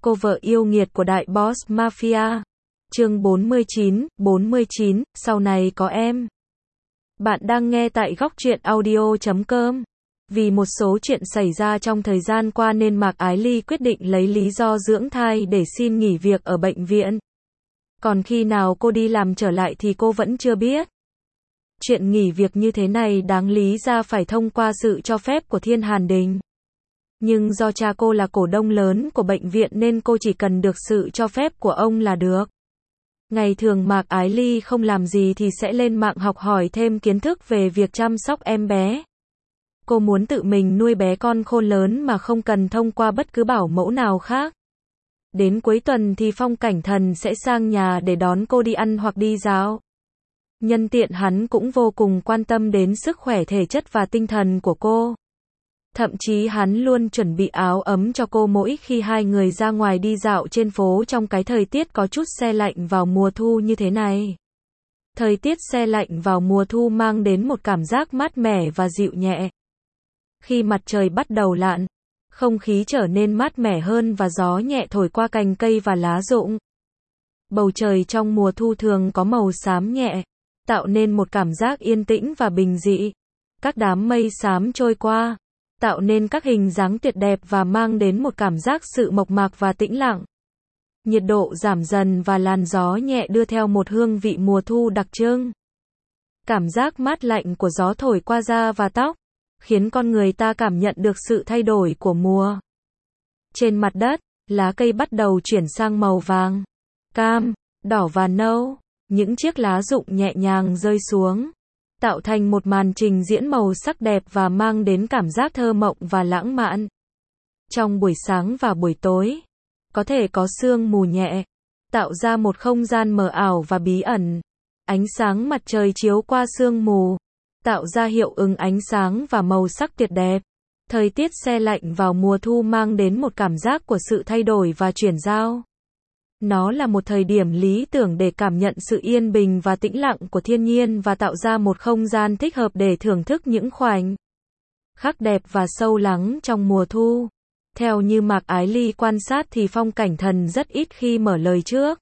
Cô vợ yêu nghiệt của đại boss mafia. Chương 49, sau này có em. Bạn đang nghe tại góc truyện audio.com. Vì một số chuyện xảy ra trong thời gian qua nên Mạc Ái Ly quyết định lấy lý do dưỡng thai để xin nghỉ việc ở bệnh viện. Còn khi nào cô đi làm trở lại thì cô vẫn chưa biết. Chuyện nghỉ việc như thế này đáng lý ra phải thông qua sự cho phép của Thiên Hàn Đình. Nhưng do cha cô là cổ đông lớn của bệnh viện nên cô chỉ cần được sự cho phép của ông là được. Ngày thường Mạc Ái Ly không làm gì thì sẽ lên mạng học hỏi thêm kiến thức về việc chăm sóc em bé. Cô muốn tự mình nuôi bé con khôn lớn mà không cần thông qua bất cứ bảo mẫu nào khác. Đến cuối tuần thì Phong Cảnh Thần sẽ sang nhà để đón cô đi ăn hoặc đi dạo. Nhân tiện hắn cũng vô cùng quan tâm đến sức khỏe thể chất và tinh thần của cô. Thậm chí hắn luôn chuẩn bị áo ấm cho cô mỗi khi hai người ra ngoài đi dạo trên phố trong cái thời tiết có chút se lạnh vào mùa thu như thế này. Thời tiết se lạnh vào mùa thu mang đến một cảm giác mát mẻ và dịu nhẹ. Khi mặt trời bắt đầu lặn, không khí trở nên mát mẻ hơn và gió nhẹ thổi qua cành cây và lá rụng. Bầu trời trong mùa thu thường có màu xám nhẹ, tạo nên một cảm giác yên tĩnh và bình dị. Các đám mây xám trôi qua, tạo nên các hình dáng tuyệt đẹp và mang đến một cảm giác sự mộc mạc và tĩnh lặng. Nhiệt độ giảm dần và làn gió nhẹ đưa theo một hương vị mùa thu đặc trưng. Cảm giác mát lạnh của gió thổi qua da và tóc, khiến con người ta cảm nhận được sự thay đổi của mùa. Trên mặt đất, lá cây bắt đầu chuyển sang màu vàng, cam, đỏ và nâu. Những chiếc lá rụng nhẹ nhàng rơi xuống, tạo thành một màn trình diễn màu sắc đẹp và mang đến cảm giác thơ mộng và lãng mạn. Trong buổi sáng và buổi tối, có thể có sương mù nhẹ, tạo ra một không gian mờ ảo và bí ẩn. Ánh sáng mặt trời chiếu qua sương mù, tạo ra hiệu ứng ánh sáng và màu sắc tuyệt đẹp. Thời tiết se lạnh vào mùa thu mang đến một cảm giác của sự thay đổi và chuyển giao. Nó là một thời điểm lý tưởng để cảm nhận sự yên bình và tĩnh lặng của thiên nhiên và tạo ra một không gian thích hợp để thưởng thức những khoảnh khắc đẹp và sâu lắng trong mùa thu. Theo như Mạc Ái Ly quan sát thì Phong Cảnh Thần rất ít khi mở lời trước.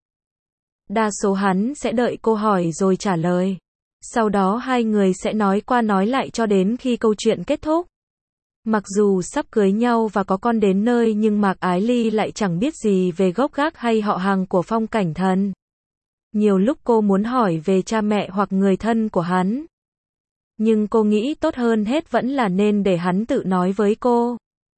Đa số hắn sẽ đợi cô hỏi rồi trả lời. Sau đó hai người sẽ nói qua nói lại cho đến khi câu chuyện kết thúc. Mặc dù sắp cưới nhau và có con đến nơi nhưng Mạc Ái Ly lại chẳng biết gì về gốc gác hay họ hàng của Phong Cảnh Thần. Nhiều lúc cô muốn hỏi về cha mẹ hoặc người thân của hắn. Nhưng cô nghĩ tốt hơn hết vẫn là nên để hắn tự nói với cô.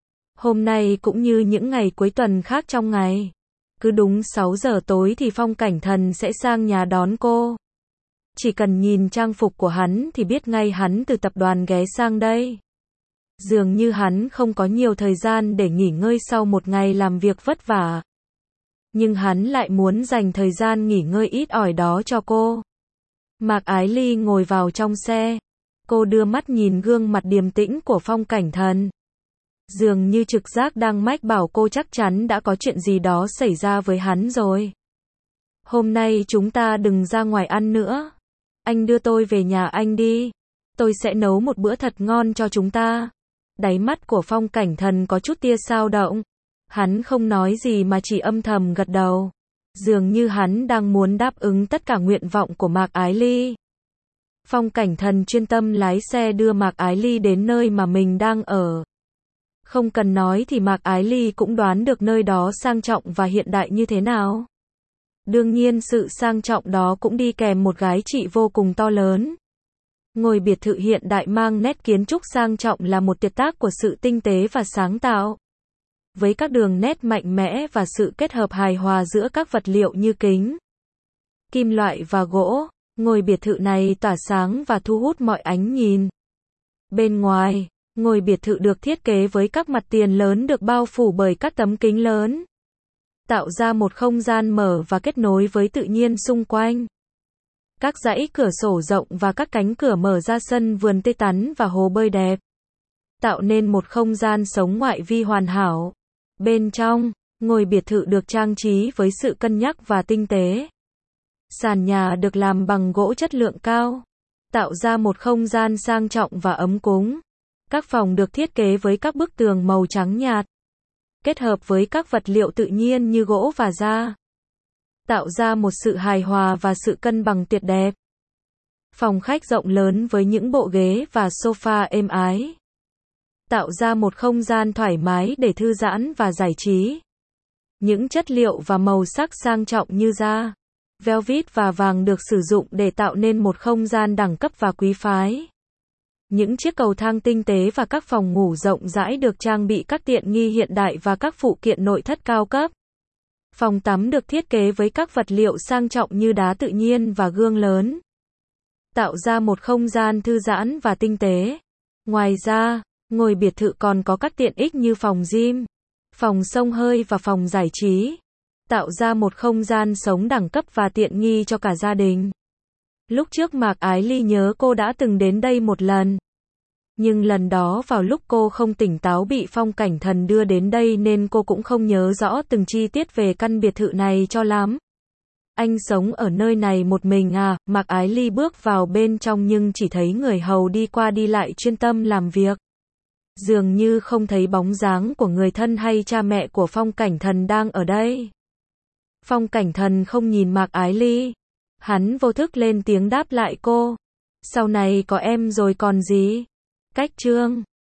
Hôm nay cũng như những ngày cuối tuần khác trong ngày. Cứ đúng 6 giờ tối thì Phong Cảnh Thần sẽ sang nhà đón cô. Chỉ cần nhìn trang phục của hắn thì biết ngay hắn từ tập đoàn ghé sang đây. Dường như hắn không có nhiều thời gian để nghỉ ngơi sau một ngày làm việc vất vả. Nhưng hắn lại muốn dành thời gian nghỉ ngơi ít ỏi đó cho cô. Mạc Ái Ly ngồi vào trong xe. Cô đưa mắt nhìn gương mặt điềm tĩnh của Phong Cảnh Thần. Dường như trực giác đang mách bảo cô chắc chắn đã có chuyện gì đó xảy ra với hắn rồi. Hôm nay chúng ta đừng ra ngoài ăn nữa. Anh đưa tôi về nhà anh đi. Tôi sẽ nấu một bữa thật ngon cho chúng ta. Đáy mắt của Phong Cảnh Thần có chút tia dao động. Hắn không nói gì mà chỉ âm thầm gật đầu. Dường như hắn đang muốn đáp ứng tất cả nguyện vọng của Mạc Ái Ly. Phong Cảnh Thần chuyên tâm lái xe đưa Mạc Ái Ly đến nơi mà mình đang ở. Không cần nói thì Mạc Ái Ly cũng đoán được nơi đó sang trọng và hiện đại như thế nào. Đương nhiên sự sang trọng đó cũng đi kèm một gái trị vô cùng to lớn. Ngôi biệt thự hiện đại mang nét kiến trúc sang trọng là một tuyệt tác của sự tinh tế và sáng tạo. Với các đường nét mạnh mẽ và sự kết hợp hài hòa giữa các vật liệu như kính, kim loại và gỗ, ngôi biệt thự này tỏa sáng và thu hút mọi ánh nhìn. Bên ngoài, ngôi biệt thự được thiết kế với các mặt tiền lớn được bao phủ bởi các tấm kính lớn, tạo ra một không gian mở và kết nối với tự nhiên xung quanh. Các dãy cửa sổ rộng và các cánh cửa mở ra sân vườn tươi tắn và hồ bơi đẹp, tạo nên một không gian sống ngoại vi hoàn hảo. Bên trong, ngôi biệt thự được trang trí với sự cân nhắc và tinh tế. Sàn nhà được làm bằng gỗ chất lượng cao, tạo ra một không gian sang trọng và ấm cúng. Các phòng được thiết kế với các bức tường màu trắng nhạt, kết hợp với các vật liệu tự nhiên như gỗ và da, tạo ra một sự hài hòa và sự cân bằng tuyệt đẹp. Phòng khách rộng lớn với những bộ ghế và sofa êm ái, tạo ra một không gian thoải mái để thư giãn và giải trí. Những chất liệu và màu sắc sang trọng như da, velvet và vàng được sử dụng để tạo nên một không gian đẳng cấp và quý phái. Những chiếc cầu thang tinh tế và các phòng ngủ rộng rãi được trang bị các tiện nghi hiện đại và các phụ kiện nội thất cao cấp. Phòng tắm được thiết kế với các vật liệu sang trọng như đá tự nhiên và gương lớn, tạo ra một không gian thư giãn và tinh tế. Ngoài ra, ngôi biệt thự còn có các tiện ích như phòng gym, phòng xông hơi và phòng giải trí, tạo ra một không gian sống đẳng cấp và tiện nghi cho cả gia đình. Lúc trước Mạc Ái Ly nhớ cô đã từng đến đây một lần. Nhưng lần đó vào lúc cô không tỉnh táo bị Phong Cảnh Thần đưa đến đây nên cô cũng không nhớ rõ từng chi tiết về căn biệt thự này cho lắm. Anh sống ở nơi này một mình à? Mạc Ái Ly bước vào bên trong nhưng chỉ thấy người hầu đi qua đi lại chuyên tâm làm việc. Dường như không thấy bóng dáng của người thân hay cha mẹ của Phong Cảnh Thần đang ở đây. Phong Cảnh Thần không nhìn Mạc Ái Ly. Hắn vô thức lên tiếng đáp lại cô. Sau này có em rồi còn gì? Cách chương